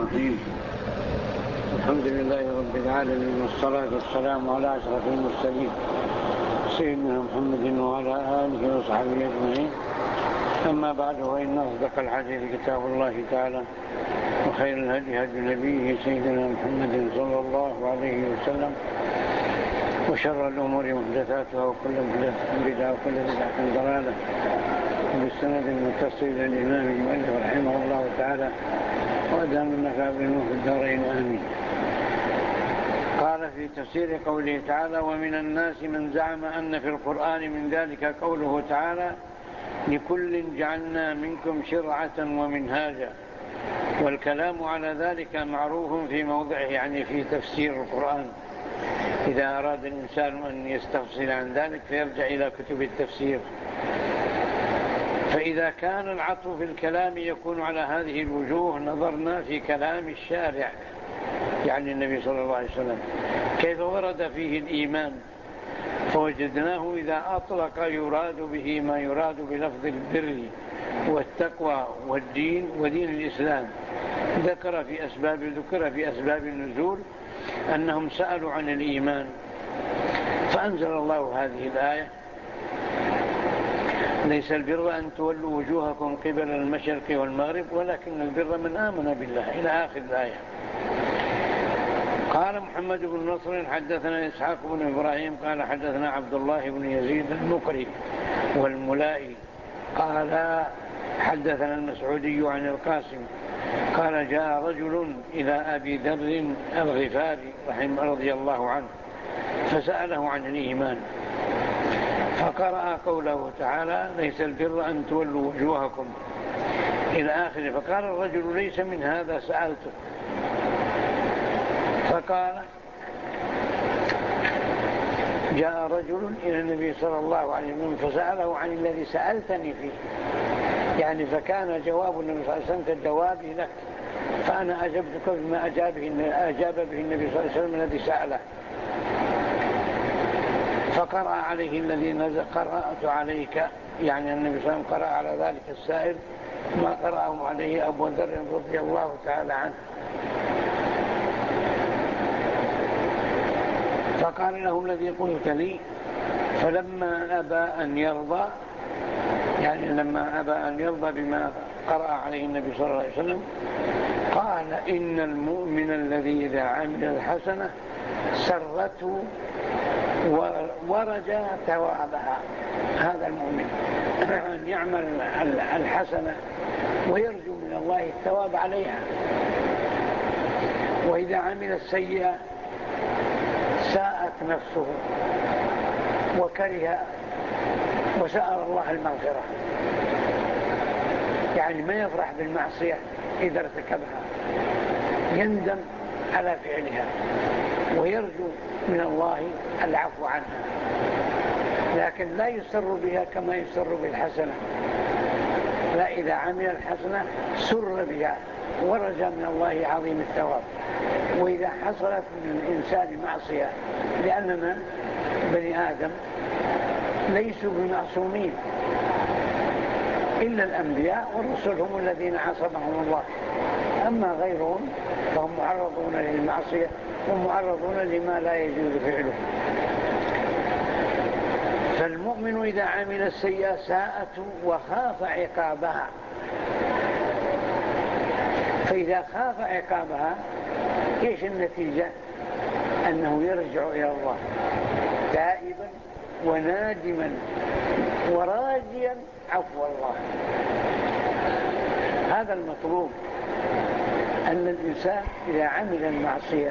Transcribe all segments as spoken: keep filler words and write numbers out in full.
الرحيم. الحمد لله رب العالمين، والصلاة والسلام على أشرف المرسلين سيدنا محمد وعلى آله وصحبه أجمعين. أما بعد، وإن أصدق الحديث كتاب الله تعالى، وخير الهدي هدي نبيه سيدنا محمد صلى الله عليه وسلم، وشر الأمور محدثاتها، وكل محدثة بدعة، وكل بدعة ضلالة. بالسند المتصل إلى الإمام المؤلف رحمه الله تعالى، وأدام المكابر في الدارين، آمين. قال في تفسير قوله تعالى: ومن الناس من زعم أن في القرآن من ذلك قوله تعالى: لكل جعلنا منكم شرعة ومنهاجا. والكلام على ذلك معروف في موضعه، يعني في تفسير القرآن. إذا أراد الإنسان أن يستفصل عن ذلك فيرجع إلى كتب التفسير. فإذا كان العطف في الكلام يكون على هذه الوجوه، نظرنا في كلام الشارع، يعني النبي صلى الله عليه وسلم، كيف ورد فيه الإيمان، فوجدناه إذا أطلق يراد به ما يراد بلفظ البر والتقوى والدين ودين الإسلام. ذكر في أسباب ذكر في أسباب النزول أنهم سألوا عن الإيمان، فأنزل الله هذه الآية: ليس البر أن تولوا وجوهكم قبل المشرق والمغرب، ولكن البر من آمن بالله، إلى آخر الآية. قال محمد بن نصر: حدثنا إسحاق بن إبراهيم قال حدثنا عبد الله بن يزيد المقري والملائي قال حدثنا المسعودي عن القاسم قال: جاء رجل إلى أبي ذر الغفاري رحمه رضي الله عنه فسأله عن الإيمان، فقرأ قوله تعالى: ليس البر أن تولوا وجوهكم، إلى آخره. فقال الرجل: ليس من هذا سألتك. فقال: جاء رجل إلى النبي صلى الله عليه وسلم فسأله عن الذي سألتني فيه، يعني فكان جواب النبي صلى الله عليه وسلم كجوابي لك، فأنا أجبتك بما أجابه أجاب به النبي صلى الله عليه وسلم الذي سأله. فقرأ عليه الذي نزل قرأت عليك، يعني النبي صلى الله عليه وسلم قرأ على ذلك السائل ما قرأه عليه أبو ذر رضي الله تعالى عنه. فقال له: الذي قلت لي. فلما أبى أن يرضى، يعني لما أبى أن يرضى بما قرأ عليه النبي صلى الله عليه وسلم، قال: إن المؤمن الذي إذا عمل الحسنة سرته ورجى ثوابها. هذا المؤمن أن يعمل الحسنة ويرجو من الله الثواب عليها، وإذا عمل السيئة ساءت نفسه وكره وسأل الله المغفرة، يعني ما يفرح بالمعصية إذا ارتكبها، يندم على فعلها ويرجو من الله العفو عنها، لكن لا يسر بها كما يسر بالحسنة. لا، إذا عمل الحسنة سر بها ورجى من الله عظيم الثواب. وإذا حصلت من الإنسان معصية، لأننا بني آدم ليسوا بمعصومين إلا الأنبياء والرسل، هم الذين عصمهم الله، أما غيرهم فهم معرضون للمعصية ومعرضون لما لا يجوز فعله. فالمؤمن إذا عمل السيئة ساءته وخاف عقابها، فإذا خاف عقابها إيش النتيجة؟ أنه يرجع إلى الله تائبا ونادما وراجيا عفو الله. هذا المطلوب، أن الإنسان إذا عمل المعصية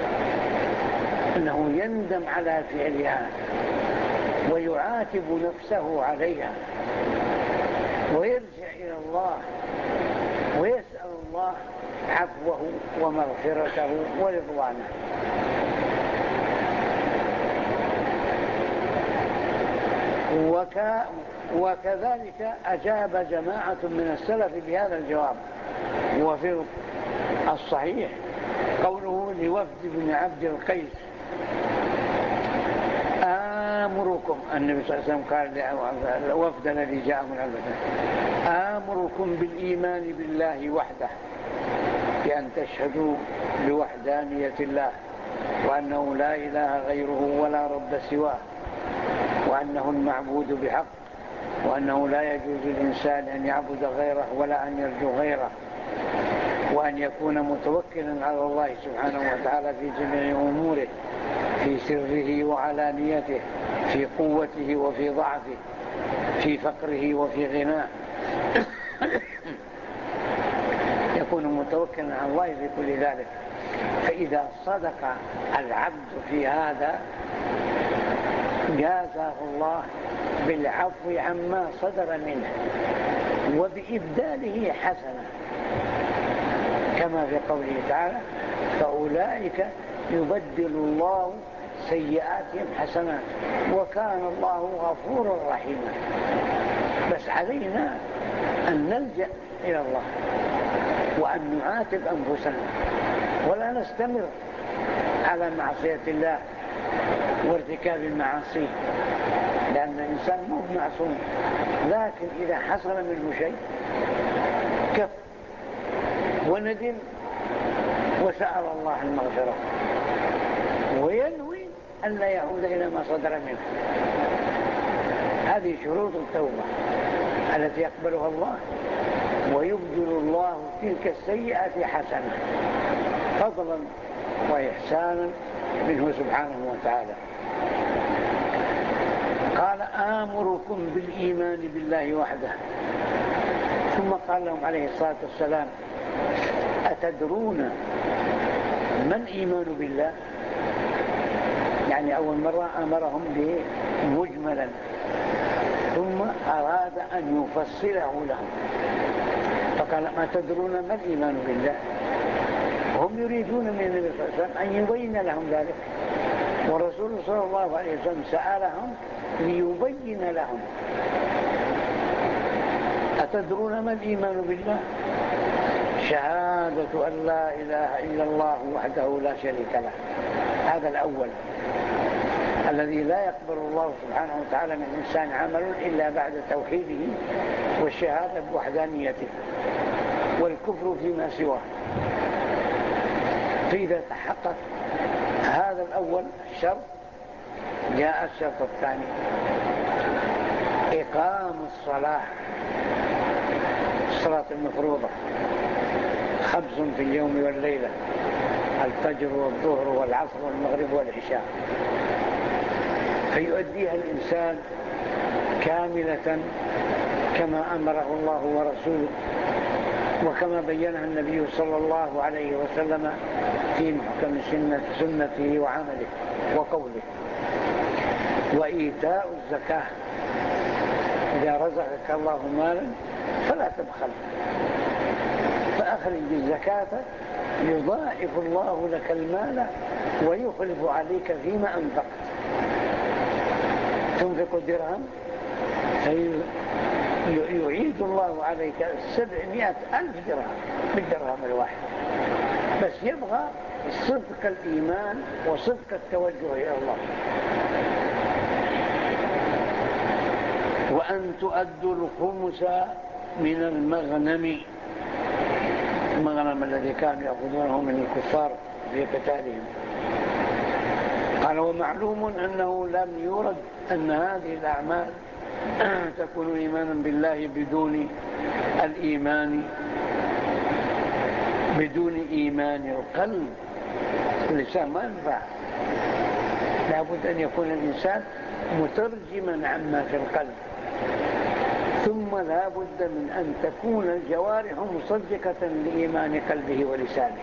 أنه يندم على فعلها ويعاتب نفسه عليها ويرجع إلى الله ويسأل الله عفوه ومغفرته ورضوانه. وك وكذلك أجاب جماعة من السلف بهذا الجواب. وفي الصحيح قوله لوفد بن عبد القيس: آمركم، النبي صلى الله عليه وسلم قال للوفد الذي جاء من عبد القيس: آمركم بالإيمان بالله وحده بأن تشهدوا بوحدانية الله وأنه لا إله غيره ولا رب سواه، وأنه المعبود بحق، وأنه لا يجوز للإنسان أن يعبد غيره ولا أن يرجو غيره، وأن يكون متوكلا على الله سبحانه وتعالى في جميع أموره، في سره وعلانيته، في قوته وفي ضعفه، في فقره وفي غناه. يكون متوكلا على الله في كل ذلك. فإذا صدق العبد في هذا جازاه الله بالعفو عما صدر منه وبإبداله حسنة، كما في قوله تعالى: فأولئك يبدل الله سيئاتهم حسنات وكان الله غفورا رحيما. بس علينا أن نلجأ إلى الله وأن نعاتب أنفسنا ولا نستمر على معصية الله وارتكاب المعاصي، لأن الإنسان مو معصوم، لكن إذا حصل منه شيء كف وندم وسأل الله المغفرة وينوي أن لا يعود إلى ما صدر منه. هذه شروط التوبة التي يقبلها الله، ويبدل الله تلك السيئة حسنة فضلا وإحسانا منه سبحانه وتعالى. قال: آمركم بالإيمان بالله وحده. ثم قال لهم عليه الصلاة والسلام: أتدرون ما الإيمان بالله؟ يعني أول مرة أمرهم به مجملا، ثم أراد أن يفصله لهم فقال: ما تدرون ما الإيمان بالله؟ هم يريدون من النبي صلى الله عليه وسلم أن يبين لهم ذلك، والرسول صلى الله عليه وسلم سألهم ليبين لهم. أتدرون ما الإيمان بالله؟ شهادة أن لا إله إلا الله وحده لا شريك له. هذا الأول الذي لا يقبل الله سبحانه وتعالى من إنسان عمل إلا بعد توحيده والشهادة بوحدانيته والكفر فيما سواه. فإذا تحقق هذا الأول الشرط جاء الشرط الثاني: إقام الصلاة، الصلاة المفروضة خمس في اليوم والليلة: الفجر والظهر والعصر والمغرب والعشاء، فيؤديها الإنسان كاملة كما أمره الله ورسوله وكما بينها النبي صلى الله عليه وسلم في محكم سنته وعمله وقوله. وإيتاء الزكاة: إذا رزقك الله مالا فلا تبخل، فأخرج الزكاة يضاعف الله لك المال ويخلف عليك فيما أنفقت. تنفق درهم فيعيد الله عليك سبعمائة ألف درهم بالدرهم الواحد، بس يبغى صدق الإيمان وصدق التوجه إلى الله. وأن تؤدوا الخمس من المغنم، المغنم الذي كانوا يأخذونه من الكفار في قتالهم. قال: ومعلوم أنه لم يرد أن هذه الأعمال تكون إيمانا بالله بدون الإيمان بدون إيمان القلب. اللسان ما ينفع، لابد أن يكون الإنسان مترجما عما في القلب، ثم لا بد من أن تكون الجوارح مصدقة لإيمان قلبه ولسانه.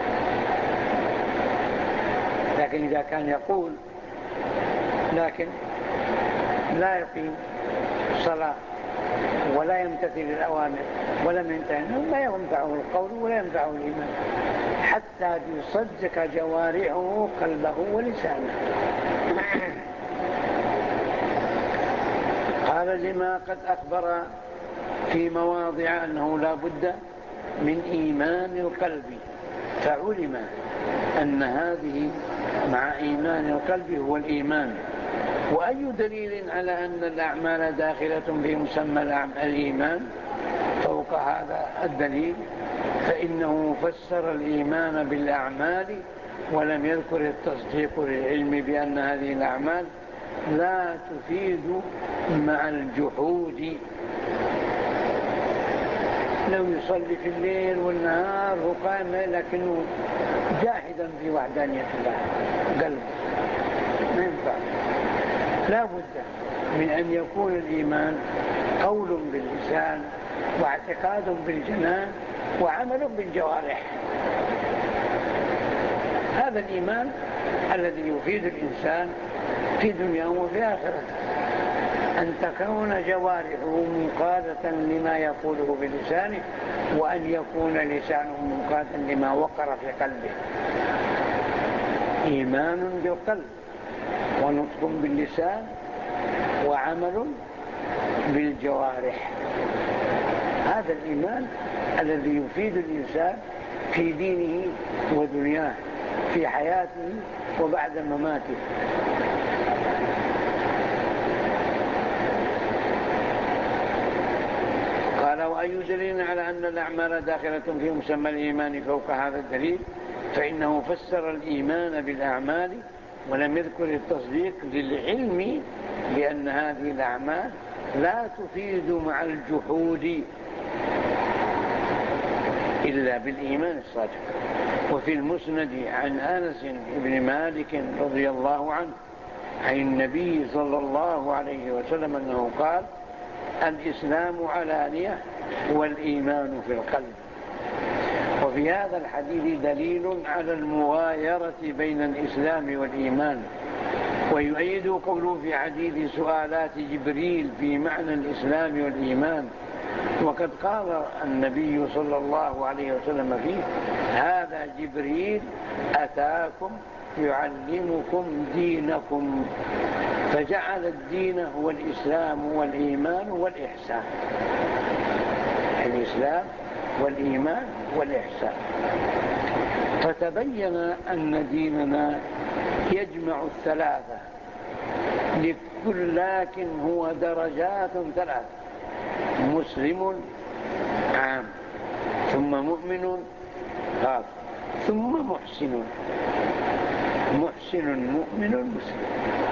لكن إذا كان يقول لكن لا يقيم صلاة ولا يمتثل الأوامر ولم ينتهي، لا ينفعه القول ولا ينفعه الإيمان حتى يصدق جوارحه قلبه ولسانه. قال: لما قد أخبر في مواضع أنه لا بد من إيمان القلب، فعلم أن هذه مع إيمان القلب هو الإيمان. وأي دليل على أن الأعمال داخلة في مسمى الإيمان فوق هذا الدليل؟ فإنه فسر الإيمان بالأعمال ولم يذكر التصديق للعلم بأن هذه الأعمال لا تفيد مع الجحود. لو يصلي في الليل والنهار وقام لكنه جاحدا في وحدانية الله قلبه ما ينفع. لا بد من أن يكون الإيمان قول باللسان واعتقاد بالجنان وعمل بالجوارح. هذا الإيمان الذي يفيد الإنسان في دنياه وفي آخرته، أن تكون جوارحه منقادة لما يقوله بلسانه، وأن يكون لسانه منقادا لما وقر في قلبه. إيمان بالقلب ونطق باللسان وعمل بالجوارح. هذا الإيمان الذي يفيد الإنسان في دينه ودنياه، في حياته وبعد مماته. قال: وأي دليل على أن الأعمال داخلة في مسمى الإيمان فوق هذا الدليل؟ فإنه فسر الإيمان بالأعمال ولم يذكر التصديق للعلم بأن هذه الأعمال لا تفيد مع الجحود إلا بالإيمان الصادق. وفي المسند عن أنس بن مالك رضي الله عنه عن النبي صلى الله عليه وسلم أنه قال: الإسلام علانية والإيمان في القلب. وفي هذا الحديث دليل على المغايرة بين الإسلام والإيمان، ويؤيد قوله في حديث سؤالات جبريل في معنى الإسلام والإيمان. وقد قال النبي صلى الله عليه وسلم فيه: هذا جبريل أتاكم يعلمكم دينكم. فجعل الدين هو الإسلام والإيمان والإحسان. الإسلام والإيمان والإحسان. فتبين أن ديننا يجمع الثلاثة لكل، لكن هو درجات ثلاثة: مسلم عام، ثم مؤمن خاص، ثم محسن. محسن مؤمن مسلم.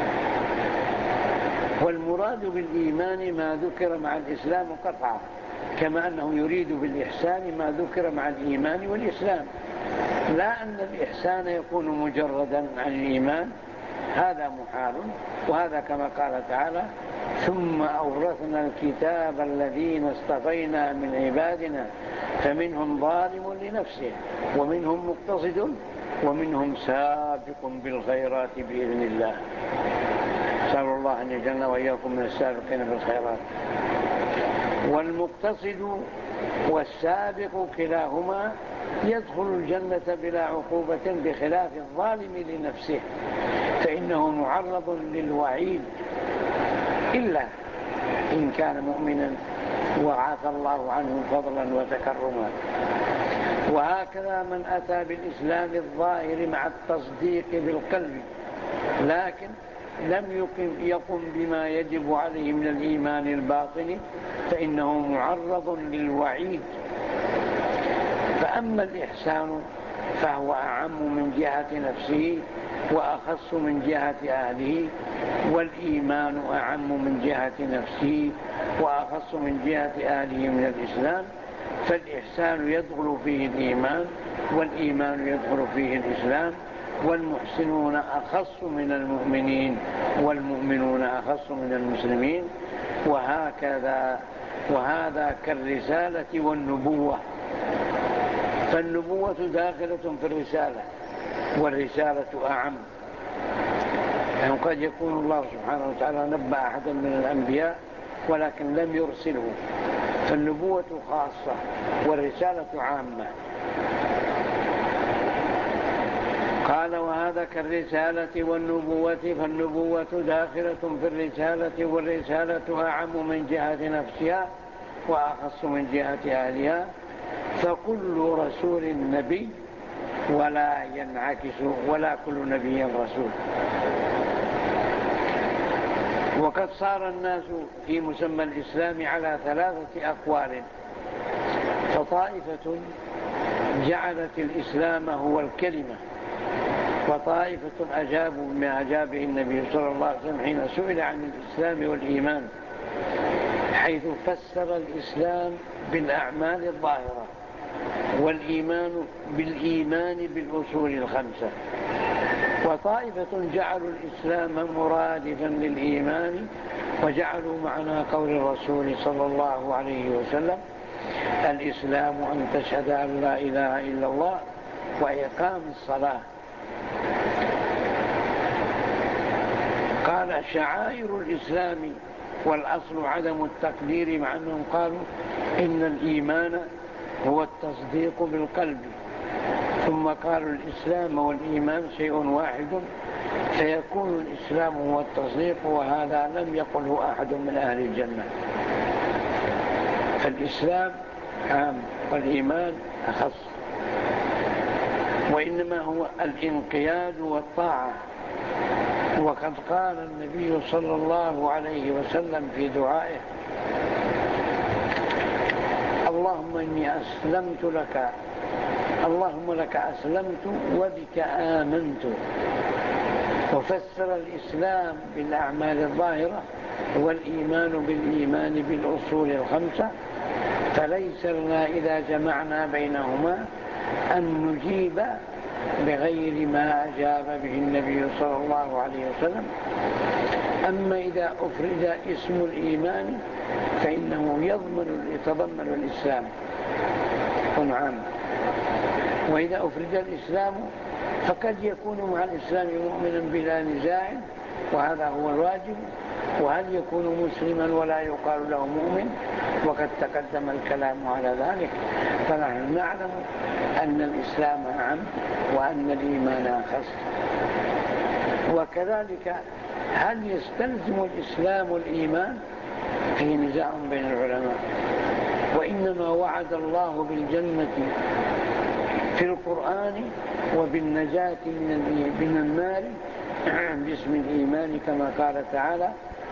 والمراد بالإيمان ما ذكر مع الإسلام قطعا، كما أنه يريد بالإحسان ما ذكر مع الإيمان والإسلام. لا أن الإحسان يكون مجردا عن الإيمان، هذا محال. وهذا كما قال تعالى: ثم أورثنا الكتاب الذين اصطفينا من عبادنا فمنهم ظالم لنفسه ومنهم مقتصد ومنهم سابق بالخيرات بإذن الله. نسأل الله أن يجعلنا وإياكم من السابقين بالخيرات. والمقتصد والسابق كلاهما يدخل الجنة بلا عقوبة، بخلاف الظالم لنفسه فإنه معرض للوعيد إلا إن كان مؤمنا وعافى الله عنه فضلا وتكرما. وهكذا من أتى بالإسلام الظاهر مع التصديق بالقلب لكن لم يقم يقم بما يجب عليه من الإيمان الباطن فإنه معرض للوعيد. فأما الإحسان فهو أعم من جهة نفسه وأخص من جهة أهله، والإيمان أعم من جهة نفسه وأخص من جهة أهله من الإسلام. فالإحسان يدخل فيه الإيمان والإيمان يدخل فيه الإسلام. والمحسنون أخص من المؤمنين والمؤمنون أخص من المسلمين. وهكذا وهذا كالرسالة والنبوة. فالنبوة داخلة في الرسالة والرسالة أعم. يعني قد يكون الله سبحانه وتعالى نبأ أحدا من الأنبياء ولكن لم يرسله، فالنبوة خاصة والرسالة عامة. قال: وهذا كالرسالة والنبوة. فالنبوة داخلة في الرسالة والرسالة أعم من جهة نفسها وأخص من جهة أهلها. فكل رسول نبي ولا ينعكس ولا كل نبي رسول. وقد صار الناس في مسمى الإسلام على ثلاثة أقوال. فطائفة جعلت الإسلام هو الكلمة، وطائفة أجابوا بما أجابه النبي صلى الله عليه وسلم حين سئل عن الإسلام والإيمان، حيث فسر الإسلام بالأعمال الظاهرة والإيمان بالإيمان بالأصول الخمسة. وطائفة جعلوا الإسلام مرادفا للإيمان، وجعلوا معنى قول الرسول صلى الله عليه وسلم: الإسلام أن تشهد أن لا إله إلا الله وإقام الصلاة. قال: شعائر الإسلام، والأصل عدم التقدير، مع أنهم قالوا إن الإيمان هو التصديق بالقلب، ثم قالوا الإسلام والإيمان شيء واحد، فيكون الإسلام هو التصديق، وهذا لم يقله أحد من أهل الجنة. فالإسلام عام والإيمان أخص، وإنما هو الانقياد والطاعة. وقد قال النبي صلى الله عليه وسلم في دعائه: اللهم إني أسلمت لك، اللهم لك أسلمت وبك آمنت. وفسر الإسلام بالأعمال الظاهرة والإيمان بالإيمان بالأصول الخمسة، فليس لنا إذا جمعنا بينهما أن نجيب بغير ما أجاب به النبي صلى الله عليه وسلم. أما إذا أفرد اسم الإيمان فإنه يضمن يتضمن الإسلام ونعم، وإذا أفرد الإسلام فقد يكون مع الإسلام مؤمنا بلا نزاع، وهذا هو الواجب. وهل يكون مسلما ولا يقال له مؤمن؟ وقد تقدم الكلام على ذلك. فنحن نعلم أن الإسلام أعم وأن الإيمان أخص. وكذلك هل يستلزم الإسلام الإيمان؟ فيه نزاع بين العلماء. وإنما وعد الله بالجنة في القرآن وبالنجاة من النار باسم الإيمان، كما قال تعالى: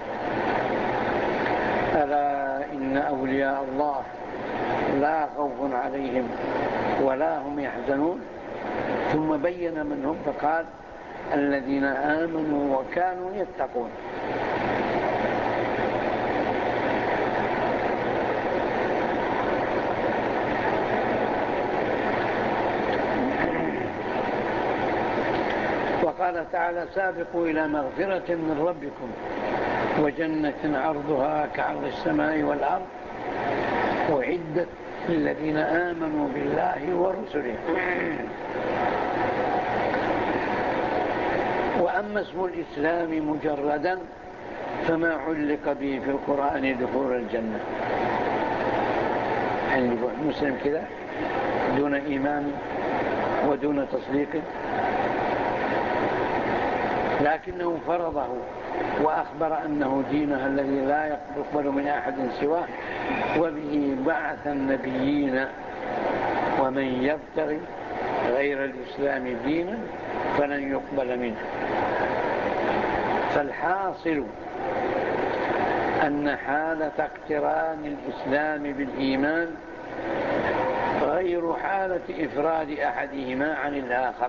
ألا إن أولياء الله لا خوف عليهم ولا هم يحزنون. ثم بين من هم فقال: الذين آمنوا وكانوا يتقون. وقال تعالى: سابقوا إلى مغفرة من ربكم وجنة عرضها كعرض السماء والأرض أعدت للذين آمنوا بالله ورسله. وأما اسم الإسلام مجردا فما علق به في القرآن دخول الجنة. يعني مسلم كذا دون إيمان ودون تصديق، لكنه فرضه وأخبر أنه دينها الذي لا يقبل من أحد سواه، وبه بعث النبيين. ومن يبتغي غير الإسلام دينا فلن يقبل منه. فالحاصل أن حالة اقتران الإسلام بالإيمان غير حالة إفراد أحدهما عن الآخر.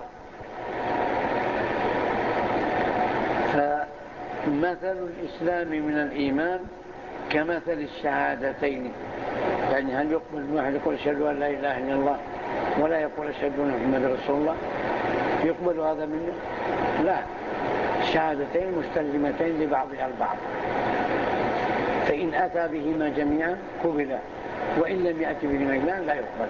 فمثل الإسلام من الإيمان كمثل الشهادتين. يعني هل يقبل من واحد يقول أشهد أن لا إله إلا الله ولا يقول أشهد أن محمد رسول الله؟ يقبل هذا منه؟ لا. الشهادتين مستلزمتين لبعضها البعض، فإن أتى بهما جميعا قبل، وإن لم يأتي بهما جميعا لا يقبل.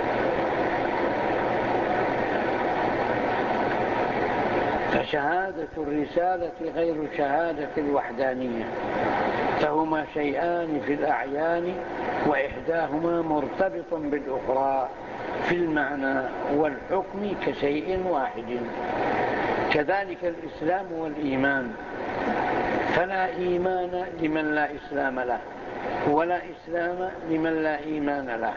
فشهادة الرسالة غير شهادة الوحدانية، فهما شيئان في الأعيان، وإحداهما مرتبط بالأخرى في المعنى والحكم كشيء واحد. كذلك الإسلام والإيمان، فلا إيمان لمن لا إسلام له، ولا إسلام لمن لا إيمان له،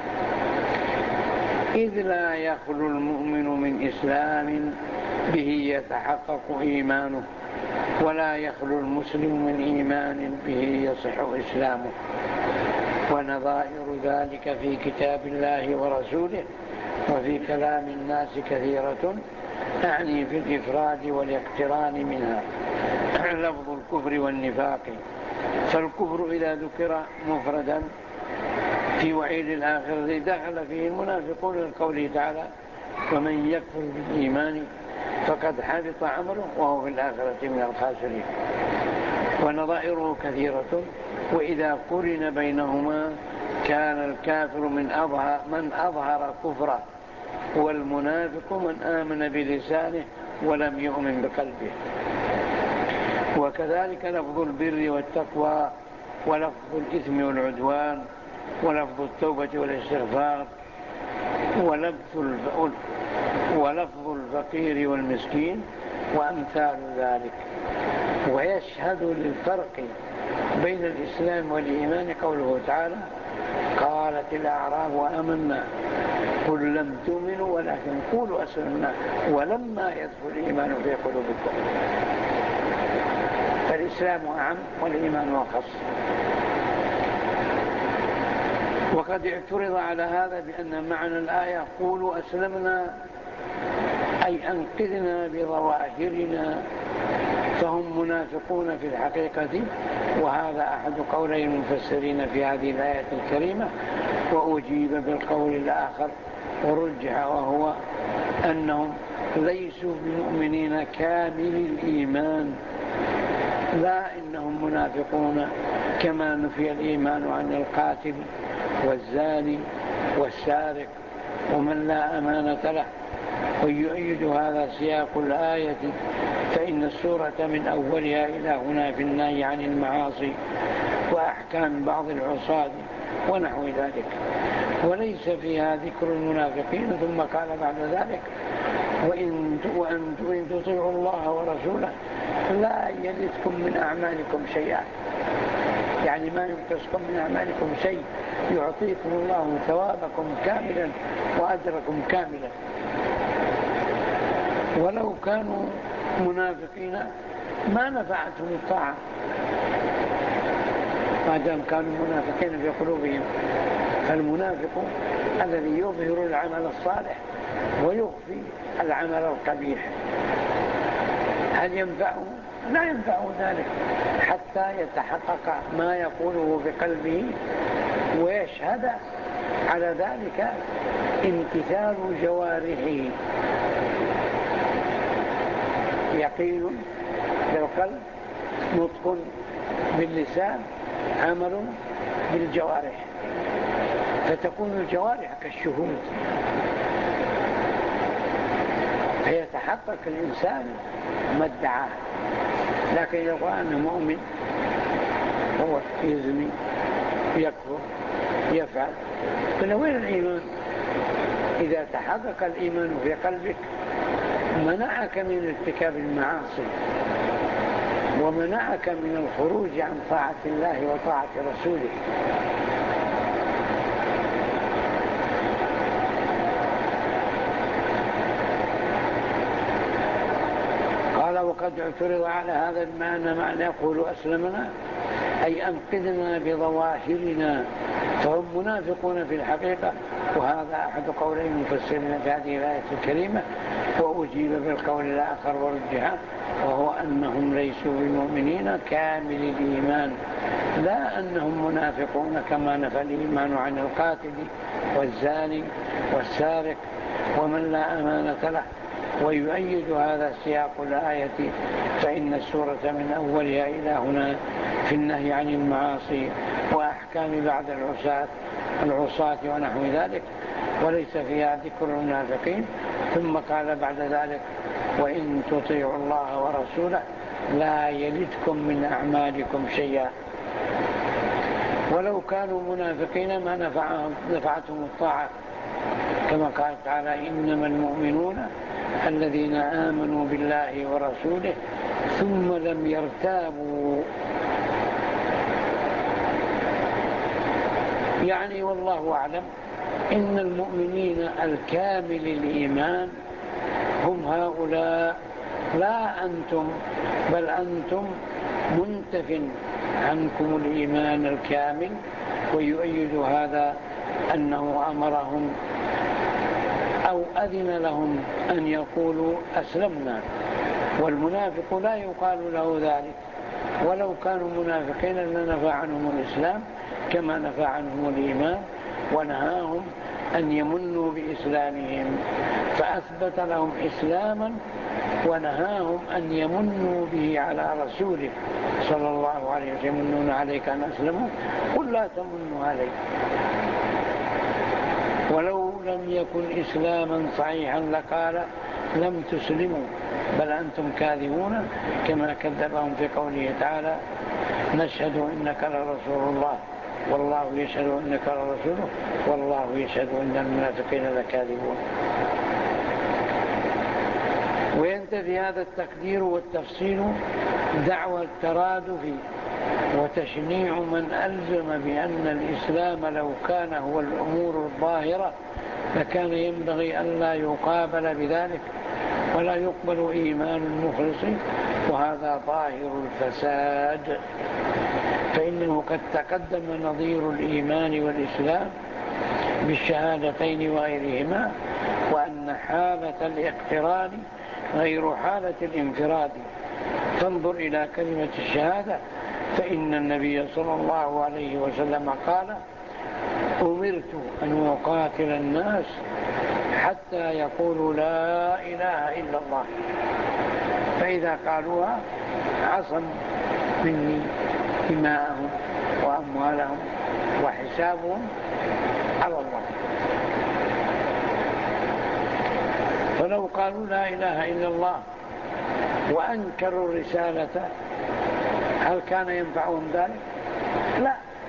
إذ لا يخلو المؤمن من إسلام به يتحقق إيمانه، ولا يخلو المسلم من إيمان به يصح إسلامه. ونظائر ذلك في كتاب الله ورسوله وفي كلام الناس كثيرة، أعني في الإفراد والاقتران منها لفظ الكفر والنفاق. فالكفر إذا ذكر مفردا في وعيد الآخرة دخل فيه المنافقون لقوله تعالى: ومن يكفر بالإيمان فقد حبط عمله وهو في الآخرة من الخاسرين. ونظائره كثيرة، وإذا قرن بينهما كان الكافر من أظهر, من أظهر كفره، والمنافق من آمن بلسانه ولم يؤمن بقلبه. وكذلك لفظ البر والتقوى، ولفظ الإثم والعدوان، ولفظ التوبة والاستغفار، ولفظ الفقير والمسكين وأمثال ذلك. ويشهد للفرق بين الإسلام والإيمان قوله تعالى: قالت الأعراب آمنا قل لم تؤمنوا ولكن قولوا أسلمنا ولما يدخل الإيمان في قلوبكم. فالإسلام أعم والإيمان أخص. وقد اعترض على هذا بأن معنى الآية قولوا أسلمنا أي أنقذنا بظواهرنا، فهم منافقون في الحقيقة. وهذا أحد قولي المفسرين في هذه الآية الكريمة، وأجيب بالقول الآخر ورجح، وهو أنهم ليسوا بمؤمنين كامل الإيمان، لا إنهم منافقون كما نفي الإيمان عن القاتل والزاني والسارق ومن لا أمانة له. ويؤيد هذا سياق الآية، فإن السورة من أولها إلى هنا في النهي عن المعاصي وأحكام بعض العصاة ونحو ذلك، وليس فيها ذكر المنافقين. ثم قال بعد ذلك: وإن وأن تطيعوا الله ورسوله لا يلدكم من أعمالكم شيئا، يعني ما ينقصكم من أعمالكم شيء، يعطيكم الله ثوابكم كاملا وأجركم كاملا. ولو كانوا منافقين ما نفعتهم الطاعة، ما دام كانوا منافقين في قلوبهم. فالمنافق الذي يظهر العمل الصالح ويخفي العمل القبيح، هل ينفعه؟ لا ينفعه ذلك حتى يتحقق ما يقوله بقلبه ويشهد على ذلك امتثال جوارحه، يقين بالقلب، نطق باللسان، عمل بالجوارح، فتكون الجوارح كالشهود، فيتحقق الإنسان ما ادعاه. لكن لو أنه مؤمن هو يزني يكفر يفعل، قلنا وين الإيمان؟ إذا تحقق الإيمان في قلبك منعك من ارتكاب المعاصي ومنعك من الخروج عن طاعة الله وطاعة رسوله. قال: وقد اعترض على هذا المعنى معنى يقول أسلمنا أي أنقذنا بظواهرنا، فهم منافقون في الحقيقة. وهذا أحد قولي المفسرين في هذه الآية الكريمة، وأجيب بالقول الآخر ورجحه، وهو أنهم ليسوا بمؤمنين كامل الإيمان، لا أنهم منافقون كما نفى الإيمان عن القاتل والزاني والسارق ومن لا أمانة له. ويؤيد هذا سياق الآية، فإن السورة من أولها إلى هنا في النهي عن المعاصي وأحكام بعض العصاة العصاة ونحو ذلك، وليس فيها ذكر المنافقين. ثم قال بعد ذلك: وإن تطيعوا الله ورسوله لا يلدكم من أعمالكم شيئا. ولو كانوا منافقين ما نفعتهم الطاعة، كما قال تعالى: إنما المؤمنون الذين آمنوا بالله ورسوله ثم لم يرتابوا. يعني والله أعلم إن المؤمنين الكامل الإيمان هم هؤلاء، لا أنتم، بل أنتم منتف عنكم الإيمان الكامل ويؤيد هذا أنه أمرهم أو أذن لهم أن يقولوا أسلمنا، والمنافق لا يقال له ذلك، ولو كانوا منافقين لنفى عنهم الإسلام كما نفى عنهم الإيمان، ونهاهم أن يمنوا بإسلامهم، فأثبت لهم إسلاما ونهاهم أن يمنوا به على رسوله صلى الله عليه وسلم. يمنون عليك أن أسلموا قل لا تمنوا عليك، ولو لم يكن إسلاما صحيحا لقال لم تسلموا بل أنتم كاذبون، كما كذبهم في قوله تعالى نشهد إنك لرسول الله والله يشهد إنك لرسوله والله يشهد إن المنافقين لكاذبون. وينتفي هذا التقدير والتفصيل دعوى الترادف وتشنيع من ألزم بأن الإسلام لو كان هو الأمور الظاهرة لكان ينبغي أن لا يقابل بذلك ولا يقبل إيمان المخلص، وهذا ظاهر الفساد، فإنه قد تقدم نظير الإيمان والإسلام بالشهادتين وغيرهما، وأن حالة الاقتران غير حالة الانفراد. فانظر إلى كلمة الشهادة، فإن النبي صلى الله عليه وسلم قال أمرت أن أقاتل الناس حتى يقولوا لا إله إلا الله، فإذا قالوها عصم مني دماءهم وأموالهم وحسابهم على الله. فلو قالوا لا إله إلا الله وأنكروا الرسالة هل كان ينفعهم ذلك؟ لا.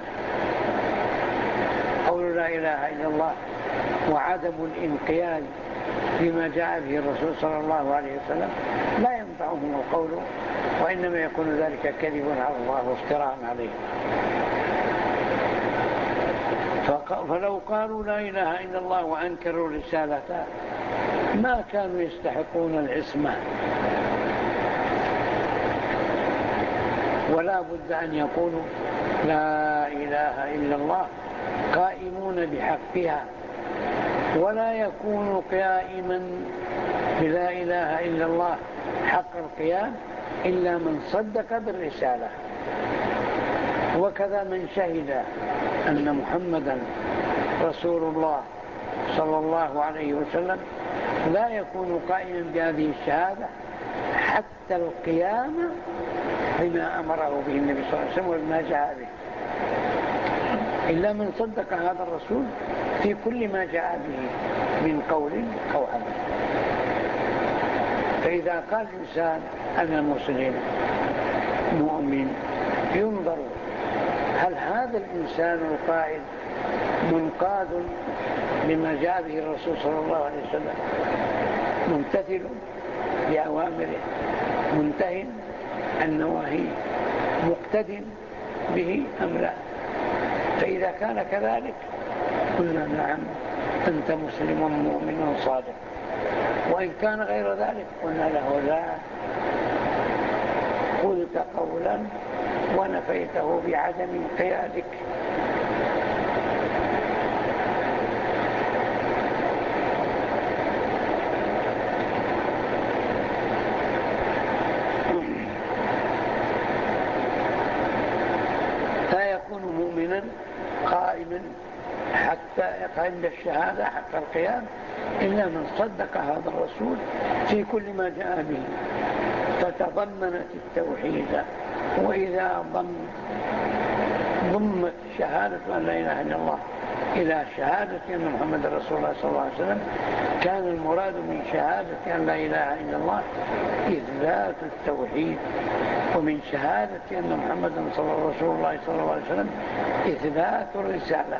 قولوا لا إله إلا الله وعدم الانقياد بما جاء به الرسول صلى الله عليه وسلم لا ينفعهم القول، وإنما يكون ذلك كذب على الله وافتراء عليه. فلو قالوا لا إله إلا الله وأنكروا الرسالة ما كانوا يستحقون العصمة، ولا بد أن يقولوا لا إله إلا الله قائمون بحقها، ولا يكون قائما بلا إله إلا الله حق القيام إلا من صدق بالرسالة. وكذا من شهد أن محمدا رسول الله صلى الله عليه وسلم لا يكون قائما بهذه الشهادة حتى القيام بما أمره به النبي صلى الله عليه وسلم وما جاء به، إلا من صدق هذا الرسول في كل ما جاء به من قول أو عمل. فإذا قال الإنسان أنا مسلم مؤمن ينظر هل هذا الإنسان القائل منقاد لما جاء به الرسول صلى الله عليه وسلم، ممتثل بأوامره، منتهٍ النواهي، مقتد به أم لا. فإذا كان كذلك قلنا نعم أنت مسلم مؤمن صادق، وإن كان غير ذلك قلنا له لا، قلت قولا ونفيته بعدم انقيادك. لا يكون مؤمنا قائما حتى قائم بالشهادة حق القيام إلا من صدق هذا الرسول في كل ما جاء به فتضمنت التوحيد. وإذا ضم ضمت شهادة أن لا إله إلا الله إلى شهادة أن محمد رسول الله صلى الله عليه وسلم كان المراد من شهادة أن لا إله إلا الله إثبات التوحيد، ومن شهادة أن محمد رسول الله صلى الله عليه وسلم إثبات الرسالة.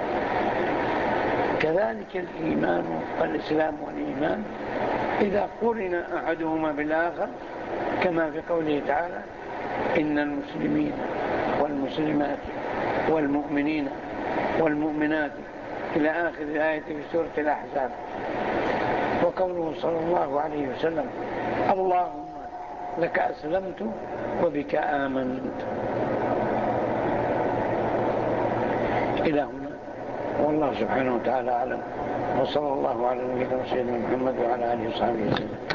كذلك الإيمان والإسلام والإيمان إذا قرن أحدهما بالآخر كما في قوله تعالى إن المسلمين والمسلمات والمؤمنين والمؤمنات إلى آخر الآية في سورة الأحزاب، وقوله صلى الله عليه وسلم اللهم لك أسلمت وبك آمنت. إلى هنا، والله سبحانه وتعالى أعلم، وصلى الله على نبينا سيدنا محمد وعلى آله وصحبه وسلم.